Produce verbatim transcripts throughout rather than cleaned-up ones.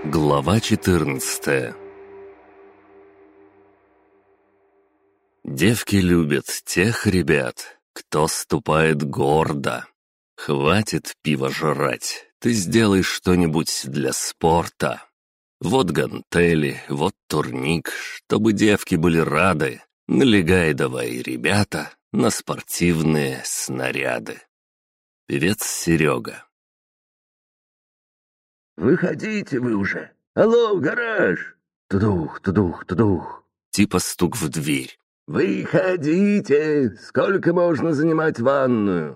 Глава четырнадцатая. Девки любят тех ребят, кто ступает гордо. Хватит пива жрать, ты сделай что-нибудь для спорта. Вот гантели, вот турник, чтобы девки были рады. Налегай давай, ребята, на спортивные снаряды. Певец Серега. «Выходите вы уже! Алло, гараж!» Тудух, тудух, тудух. Типа стук в дверь. «Выходите! Сколько можно занимать ванную?»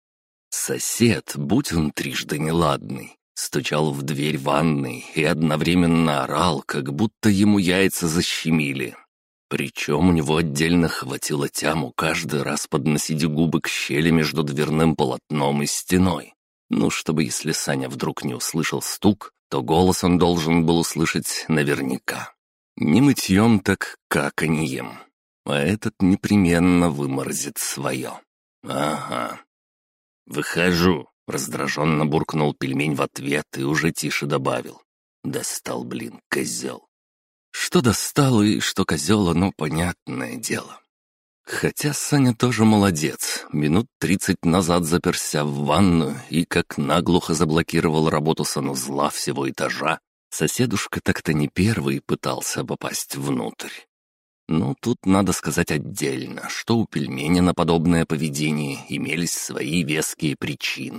Сосед, будь он трижды неладный, стучал в дверь ванной и одновременно орал, как будто ему яйца защемили. Причем у него отдельно хватило тяму каждый раз подносить губы к щели между дверным полотном и стеной. Ну, чтобы если Саня вдруг не услышал стук, то голос он должен был услышать наверняка. Не мытьем, так каканьем. А этот непременно выморзит свое. Ага. «Выхожу», — раздраженно буркнул пельмень в ответ и уже тише добавил. «Достал, блин, козел». Что достал и что козел, оно понятное дело. Хотя Саня тоже молодец. Минут тридцать назад заперся в ванную и как наглухо заблокировал работу санузла всего этажа. Соседушка так-то не первый пытался попасть внутрь. Ну, тут надо сказать отдельно, что у пельменя на подобное поведение имелись свои веские причины.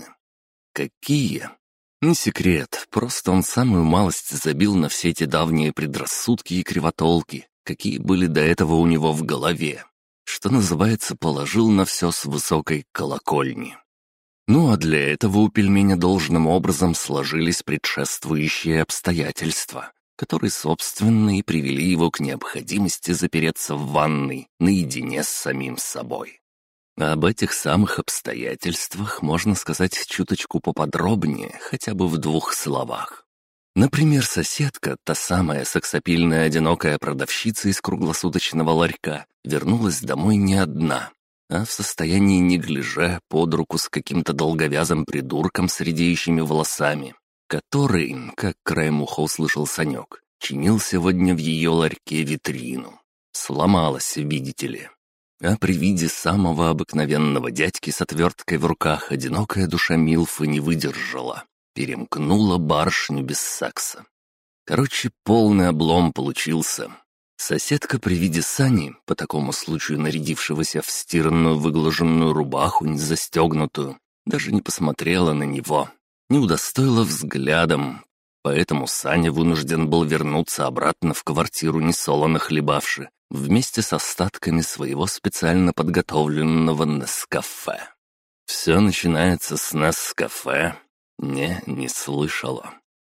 Какие? Не секрет, просто он самую малость забил на все эти давние предрассудки и кривотолки, какие были до этого у него в голове. Что называется, положил на все с высокой колокольни. Ну а для этого у пельменя должным образом сложились предшествующие обстоятельства, которые, собственно, и привели его к необходимости запереться в ванной наедине с самим собой. Об этих самых обстоятельствах можно сказать чуточку поподробнее, хотя бы в двух словах. Например, соседка, та самая сексапильная одинокая продавщица из круглосуточного ларька, вернулась домой не одна, а в состоянии неглиже под руку с каким-то долговязым придурком с редеющими волосами, который, как краем уха услышал Санек, чинил сегодня в ее ларьке витрину. Сломалась, видите ли. А при виде самого обыкновенного дядьки с отверткой в руках одинокая душа Милфы не выдержала. Перемкнула барышню без секса. Короче, полный облом получился. Соседка при виде Сани, по такому случаю нарядившегося в стиранную выглаженную рубаху, не застегнутую, даже не посмотрела на него, не удостоила взглядом, поэтому Саня вынужден был вернуться обратно в квартиру несолоно хлебавши, вместе с остатками своего специально подготовленного Нескафе. Все начинается с Нескафе. Не, не слышала.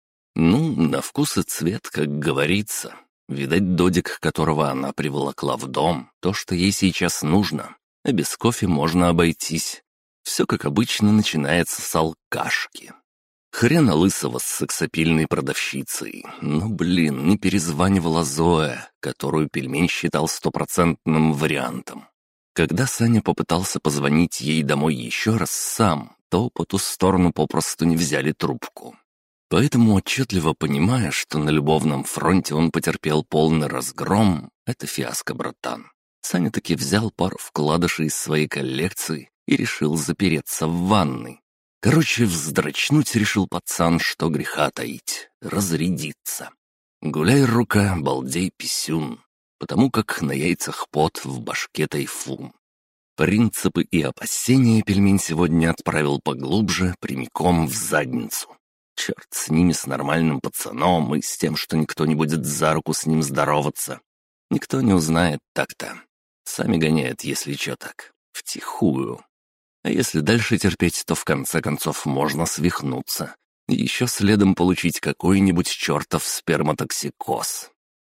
Ну, на вкус и цвет, как говорится. Видать, додик, которого она приволокла в дом, то, что ей сейчас нужно. А без кофе можно обойтись. Все, как обычно, начинается с алкашки. Хрена лысого с сексапильной продавщицей. Ну, блин, не перезванивала Зоя, которую пельмень считал стопроцентным вариантом. Когда Саня попытался позвонить ей домой еще раз сам, то по ту сторону попросту не взяли трубку. Поэтому, отчетливо понимая, что на любовном фронте он потерпел полный разгром, это фиаско, братан. Саня таки взял пару вкладышей из своей коллекции и решил запереться в ванной. Короче, вздрочнуть решил пацан, что греха таить, разрядиться. Гуляй, рука, балдей, писюн, потому как на яйцах пот, в башке тайфун. Принципы и опасения пельмень сегодня отправил поглубже, прямиком в задницу. Черт с ними, с нормальным пацаном и с тем, что никто не будет за руку с ним здороваться. Никто не узнает так-то. Сами гоняют, если чё так, втихую. А если дальше терпеть, то в конце концов можно свихнуться. И еще следом получить какой-нибудь чертов сперматоксикоз.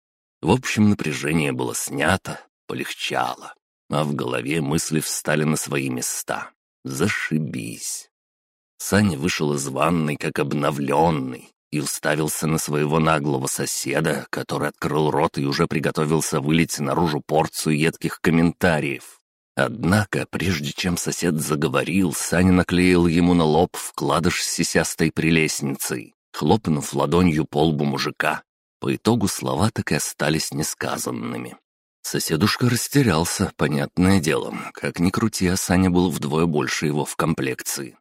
В общем, напряжение было снято, полегчало. А в голове мысли встали на свои места. Зашибись. Саня вышел из ванной как обновленный и уставился на своего наглого соседа, который открыл рот и уже приготовился вылить наружу порцию едких комментариев. Однако, прежде чем сосед заговорил, Саня наклеил ему на лоб вкладыш с сисястой прелестницей, хлопнув ладонью по лбу мужика. По итогу слова так и остались несказанными. Соседушка растерялся, понятное дело. Как ни крути, а Саня был вдвое больше его в комплекции.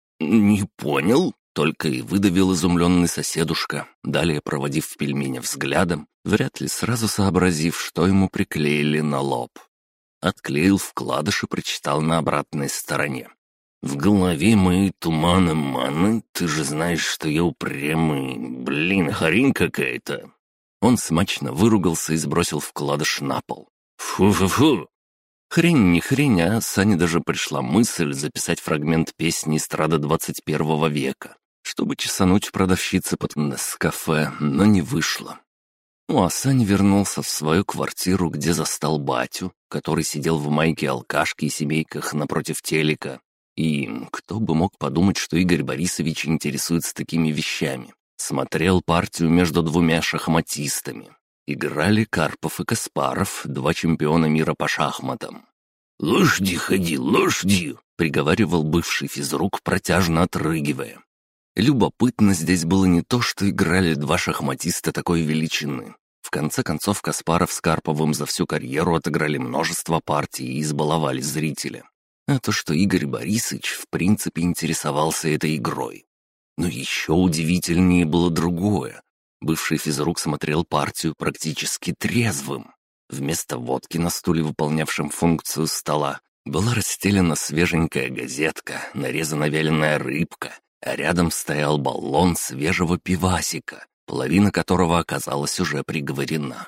«Не понял?» — только и выдавил изумленный соседушка, далее проводив пельменя взглядом, вряд ли сразу сообразив, что ему приклеили на лоб. Отклеил вкладыш и прочитал на обратной стороне. «В голове мои туманы маны, ты же знаешь, что я упрямый. Блин, хрень какая-то!» Он смачно выругался и сбросил вкладыш на пол. «Фу-фу-фу!» Хрень не хрень, а Сане даже пришла мысль записать фрагмент песни эстрады двадцать первого века, чтобы чесануть продавщицы под Нескафе, но не вышло. Ну а Саня вернулся в свою квартиру, где застал батю, который сидел в майке алкашки и семейках напротив телека. И кто бы мог подумать, что Игорь Борисович интересуется такими вещами. Смотрел партию между двумя шахматистами. Играли Карпов и Каспаров, два чемпиона мира по шахматам. «Лошади ходи, лошади!» — приговаривал бывший физрук, протяжно отрыгивая. Любопытно здесь было не то, что играли два шахматиста такой величины. В конце концов, Каспаров с Карповым за всю карьеру отыграли множество партий и избаловали зрителя. А то, что Игорь Борисович в принципе интересовался этой игрой. Но еще удивительнее было другое. Бывший физрук смотрел партию практически трезвым. Вместо водки на стуле, выполнявшем функцию стола, была расстелена свеженькая газетка, нарезана вяленая рыбка, а рядом стоял баллон свежего пивасика, половина которого оказалась уже приговорена.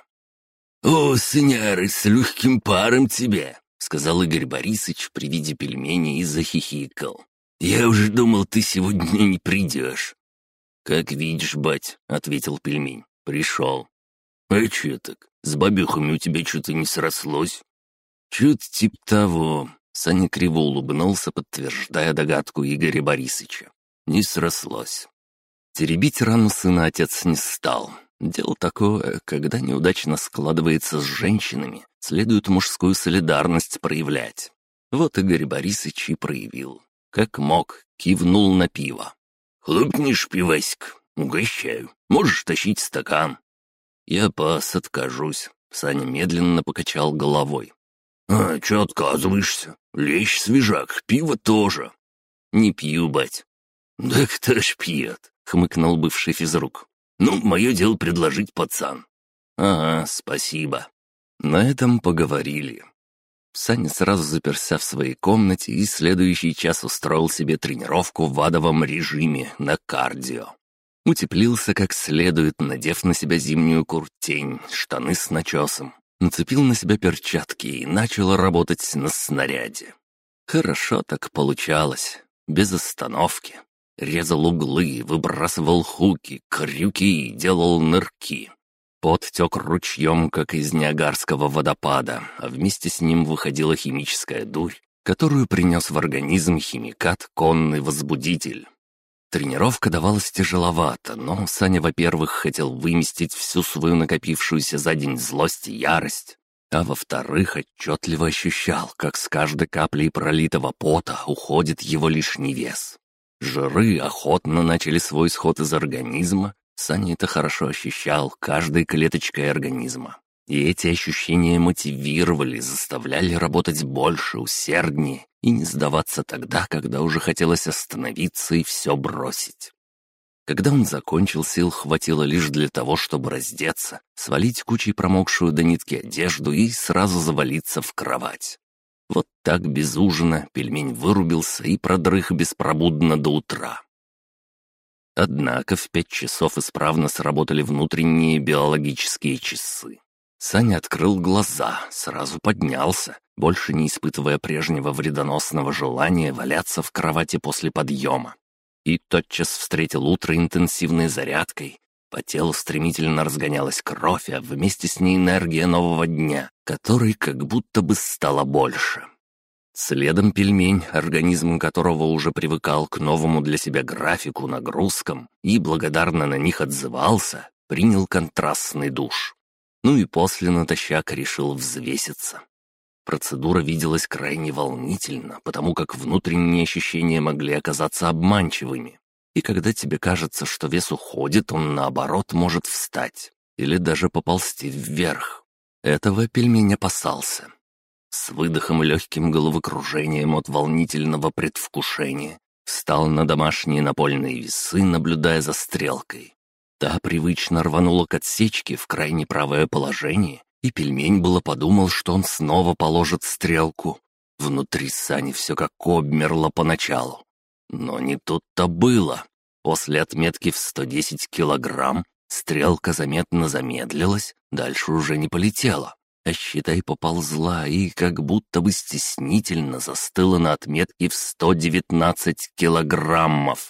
«О, сыняры, с легким паром тебе!» — сказал Игорь Борисович при виде пельменей и захихикал. «Я уже думал, ты сегодня не придешь». «Как видишь, бать», — ответил пельмень, — «пришел». «А че так? С бабюхами у тебя что-то не срослось?» «Чё-то типа того», — Саня криво улыбнулся, подтверждая догадку Игоря Борисовича. «Не срослось». Теребить рану сына отец не стал. Дело такое, когда неудачно складывается с женщинами, следует мужскую солидарность проявлять. Вот Игорь Борисович и проявил. Как мог, кивнул на пиво. «Хлопнешь, пивасик? Угощаю. Можешь тащить стакан». «Я пас, откажусь», — Саня медленно покачал головой. «А, чё отказываешься? Лещ свежак, пиво тоже». «Не пью, бать». «Да кто ж пьет?» — хмыкнул бывший физрук. «Ну, мое дело предложить, пацан». «Ага, спасибо». На этом поговорили. Саня сразу заперся в своей комнате и следующий час устроил себе тренировку в адовом режиме на кардио. Утеплился как следует, надев на себя зимнюю куртень, штаны с начесом, нацепил на себя перчатки и начал работать на снаряде. Хорошо так получалось, без остановки. Резал углы, выбрасывал хуки, крюки и делал нырки. Пот тек ручьем, как из Ниагарского водопада, а вместе с ним выходила химическая дурь, которую принес в организм химикат «Конный возбудитель». Тренировка давалась тяжеловато, но Саня, во-первых, хотел выместить всю свою накопившуюся за день злость и ярость, а во-вторых, отчетливо ощущал, как с каждой каплей пролитого пота уходит его лишний вес. Жиры охотно начали свой исход из организма, Саня это хорошо ощущал каждой клеточкой организма. И эти ощущения мотивировали, заставляли работать больше, усерднее и не сдаваться тогда, когда уже хотелось остановиться и все бросить. Когда он закончил, сил хватило лишь для того, чтобы раздеться, свалить кучей промокшую до нитки одежду и сразу завалиться в кровать. Вот так без ужина пельмень вырубился и продрых беспробудно до утра. Однако в пять часов исправно сработали внутренние биологические часы. Саня открыл глаза, сразу поднялся, больше не испытывая прежнего вредоносного желания валяться в кровати после подъема. И тотчас встретил утро интенсивной зарядкой. По телу стремительно разгонялась кровь, а вместе с ней энергия нового дня, которой как будто бы стало больше. Следом пельмень, организм которого уже привыкал к новому для себя графику, нагрузкам и благодарно на них отзывался, принял контрастный душ. Ну и после натощак решил взвеситься. Процедура виделась крайне волнительно, потому как внутренние ощущения могли оказаться обманчивыми. И когда тебе кажется, что вес уходит, он наоборот может встать или даже поползти вверх. Этого пельмень опасался. С выдохом и легким головокружением от волнительного предвкушения встал на домашние напольные весы, наблюдая за стрелкой. Та привычно рванула к отсечке в крайне правое положение, и пельмень было подумал, что он снова положит стрелку. Внутри сани все как обмерло поначалу. Но не тут-то было. После отметки в сто десять килограмм стрелка заметно замедлилась, дальше уже не полетела, а считай поползла и как будто бы стеснительно застыла на отметке в сто девятнадцать килограммов.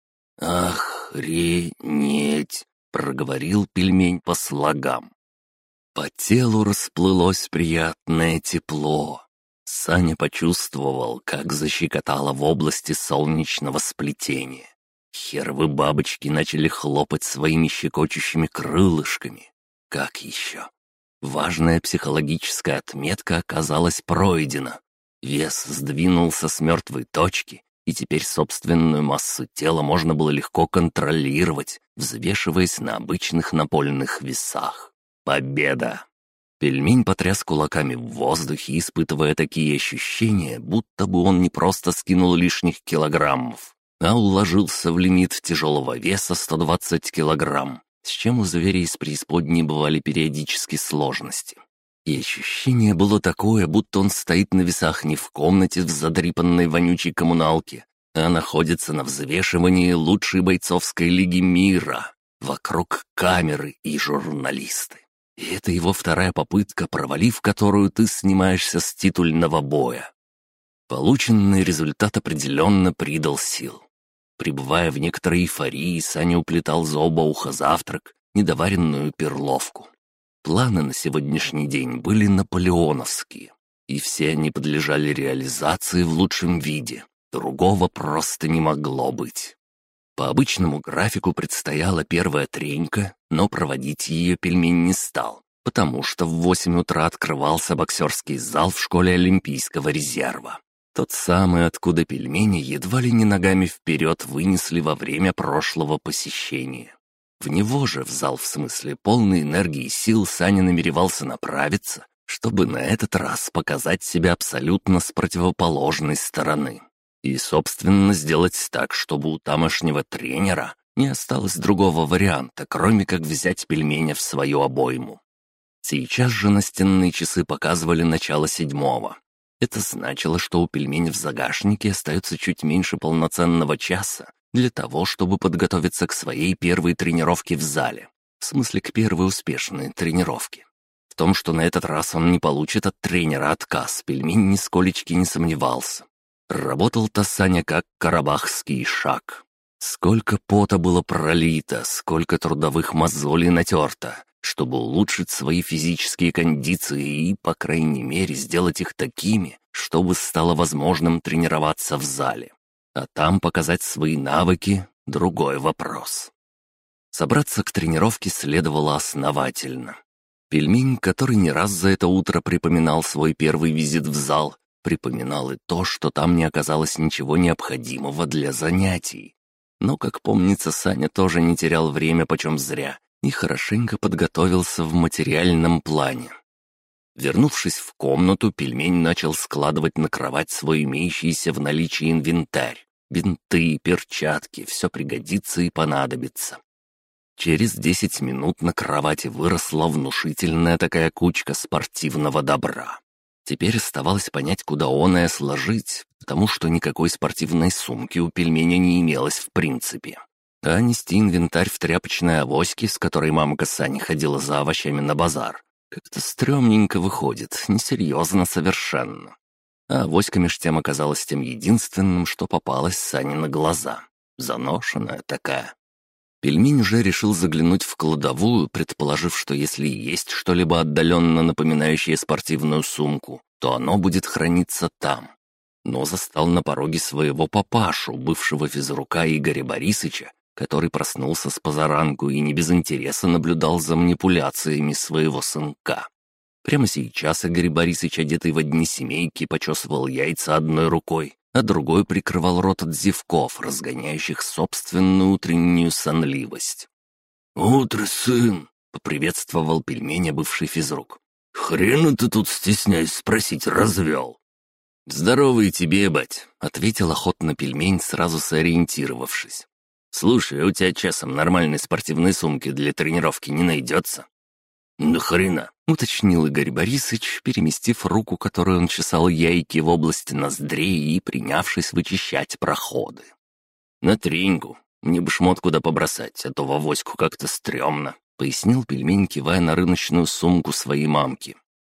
«Охренеть!» — проговорил пельмень по слогам. По телу расплылось приятное тепло. Саня почувствовал, как защекотало в области солнечного сплетения. Херовы бабочки начали хлопать своими щекочущими крылышками. Как еще? Важная психологическая отметка оказалась пройдена. Вес сдвинулся с мертвой точки, и теперь собственную массу тела можно было легко контролировать, взвешиваясь на обычных напольных весах. Победа! Пельмень потряс кулаками в воздухе, испытывая такие ощущения, будто бы он не просто скинул лишних килограммов, а уложился в лимит тяжелого веса сто двадцать килограмм, с чем у зверей из преисподней бывали периодически сложности. И ощущение было такое, будто он стоит на весах не в комнате в задрипанной вонючей коммуналке, а находится на взвешивании лучшей бойцовской лиги мира. Вокруг камеры и журналисты. И это его вторая попытка, провалив которую ты снимаешься с титульного боя. Полученный результат определенно придал сил. Пребывая в некоторой эйфории, Саня уплетал за оба уха завтрак, недоваренную перловку. Планы на сегодняшний день были наполеоновские, и все они подлежали реализации в лучшем виде. Другого просто не могло быть. По обычному графику предстояла первая тренька, но проводить ее пельмень не стал, потому что в восемь утра открывался боксерский зал в школе Олимпийского резерва. Тот самый, откуда пельмени едва ли не ногами вперед вынесли во время прошлого посещения. В него же, в зал в смысле, полной энергии и сил, Саня намеревался направиться, чтобы на этот раз показать себя абсолютно с противоположной стороны. И, собственно, сделать так, чтобы у тамошнего тренера не осталось другого варианта, кроме как взять пельменя в свою обойму. Сейчас же настенные часы показывали начало седьмого. Это значило, что у пельменя в загашнике остается чуть меньше полноценного часа для того, чтобы подготовиться к своей первой тренировке в зале. В смысле, к первой успешной тренировке. В том, что на этот раз он не получит от тренера отказ, пельмень нисколечки не сомневался. Работал-то Саня как карабахский шаг. Сколько пота было пролито, сколько трудовых мозолей натерто, чтобы улучшить свои физические кондиции и, по крайней мере, сделать их такими, чтобы стало возможным тренироваться в зале. А там показать свои навыки — другой вопрос. Собраться к тренировке следовало основательно. Пельмень, который не раз за это утро припоминал свой первый визит в зал, припоминал и то, что там не оказалось ничего необходимого для занятий. Но, как помнится, Саня тоже не терял время почем зря и хорошенько подготовился в материальном плане. Вернувшись в комнату, пельмень начал складывать на кровать свой имеющийся в наличии инвентарь. Бинты, перчатки, все пригодится и понадобится. Через десять минут на кровати выросла внушительная такая кучка спортивного добра. Теперь оставалось понять, куда оное сложить, потому что никакой спортивной сумки у пельменя не имелось в принципе. А нести инвентарь в тряпочной авоське, с которой мамка Сани ходила за овощами на базар, как-то стрёмненько выходит, несерьезно совершенно. А авоська меж тем оказалась тем единственным, что попалось Сане на глаза. Заношенная такая. Пельмень уже решил заглянуть в кладовую, предположив, что если есть что-либо отдаленно напоминающее спортивную сумку, то оно будет храниться там. Но застал на пороге своего папашу, бывшего физрука Игоря Борисыча, который проснулся с позаранку и не без интереса наблюдал за манипуляциями своего сынка. Прямо сейчас Игорь Борисыч, одетый в одни семейки, почесывал яйца одной рукой, а другой прикрывал рот от зевков, разгоняющих собственную утреннюю сонливость. «Утро, сын!» — поприветствовал пельменя бывший физрук. «Хрена ты тут, стесняюсь спросить, развел?» «Здоровый тебе, бать», — ответил охотно пельмень, сразу сориентировавшись. «Слушай, а у тебя часом нормальной спортивной сумки для тренировки не найдется?» «Да хрена», — уточнил Игорь Борисович, переместив руку, которой он чесал яйки в области ноздрей и принявшись вычищать проходы. «На треньку. Мне бы шмот куда побросать, а то в авоську как-то стрёмно», — пояснил пельмень, кивая на рыночную сумку своей мамки.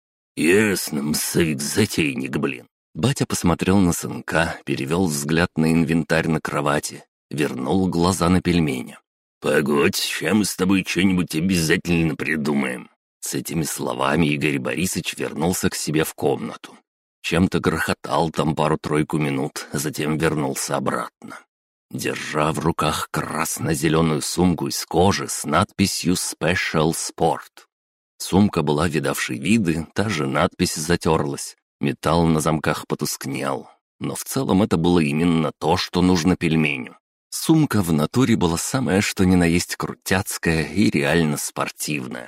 «Ясно, массовик-затейник, блин». Батя посмотрел на сынка, перевел взгляд на инвентарь на кровати, вернул глаза на пельменя. «Погодь, ща мы с тобой что-нибудь обязательно придумаем». С этими словами Игорь Борисович вернулся к себе в комнату. Чем-то грохотал там пару-тройку минут, а затем вернулся обратно. Держа в руках красно-зеленую сумку из кожи с надписью «Special Sport». Сумка была видавшей виды, та же надпись затерлась, металл на замках потускнел. Но в целом это было именно то, что нужно пельменю. Сумка в натуре была самая что ни на есть крутяцкая и реально спортивная.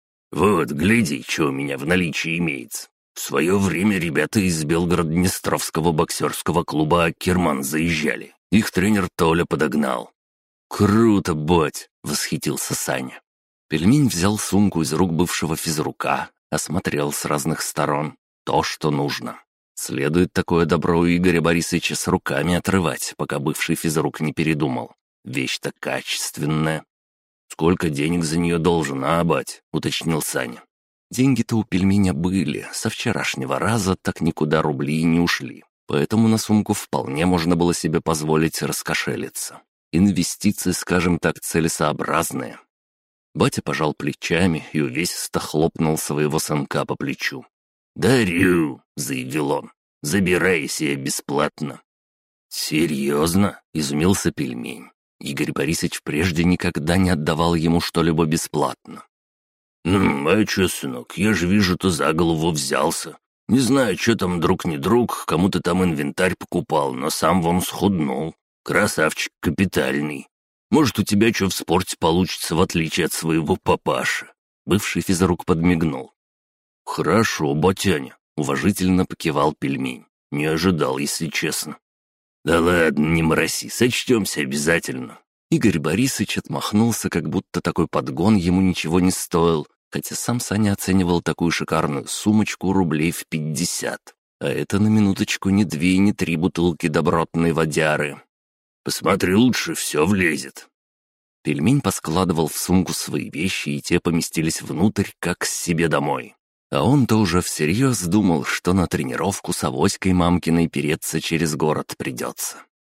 «Вот, гляди, что у меня в наличии имеется. В свое время ребята из Белгород-Днестровского боксерского клуба «Акерман» заезжали. Их тренер Толя подогнал». «Круто, бать!» — восхитился Саня. Пельмень взял сумку из рук бывшего физрука, осмотрел с разных сторон. То, что нужно. Следует такое добро у Игоря Борисовича с руками отрывать, пока бывший физрук не передумал. Вещь-то качественная. «Сколько денег за нее должен, а, бать?» — уточнил Саня. Деньги-то у пельменя были, со вчерашнего раза так никуда рубли и не ушли. Поэтому на сумку вполне можно было себе позволить раскошелиться. Инвестиции, скажем так, целесообразные. Батя пожал плечами и увесисто хлопнул своего сынка по плечу. «Дарю!» — заявил он. «Забирай себе бесплатно». «Серьезно?» — изумился пельмень. Игорь Борисович прежде никогда не отдавал ему что-либо бесплатно. «Ну, а чё, сынок, я же вижу, ты за голову взялся. Не знаю, что там друг не друг, кому-то там инвентарь покупал, но сам вон схуднул. Красавчик капитальный. Может, у тебя что в спорте получится, в отличие от своего папаши?» Бывший физрук подмигнул. «Хорошо, батяня», — уважительно покивал пельмень. «Не ожидал, если честно». «Да ладно, не мороси, сочтемся обязательно». Игорь Борисович отмахнулся, как будто такой подгон ему ничего не стоил, хотя сам Саня оценивал такую шикарную сумочку рублей в пятьдесят. А это на минуточку не две и не три бутылки добротной водяры. «Посмотри лучше, все влезет». Пельмень поскладывал в сумку свои вещи, и те поместились внутрь, как к себе домой. А он-то уже всерьез думал, что на тренировку с авоськой мамкиной переться через город придется.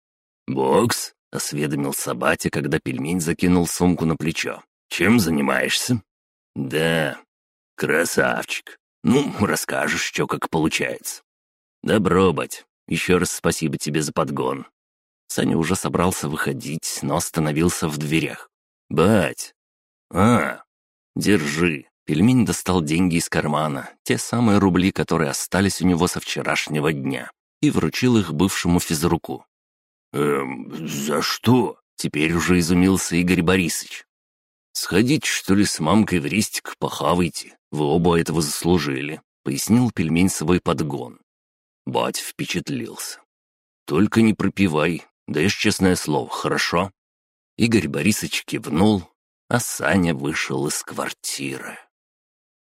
«Бокс?» — осведомился батя, когда пельмень закинул сумку на плечо. «Чем занимаешься?» «Да». «Красавчик. Ну, расскажешь, что как получается». «Добро, бать. Еще раз спасибо тебе за подгон». Саня уже собрался выходить, но остановился в дверях. «Бать!» «А, держи». Пельмень достал деньги из кармана, те самые рубли, которые остались у него со вчерашнего дня, и вручил их бывшему физруку. «Эм, за что?» — теперь уже изумился Игорь Борисович. «Сходите, что ли, с мамкой в рестик, похавайте. Вы оба этого заслужили», — пояснил пельмень свой подгон. Бать впечатлился. «Только не пропивай, даешь честное слово, хорошо?» Игорь Борисович кивнул, а Саня вышел из квартиры.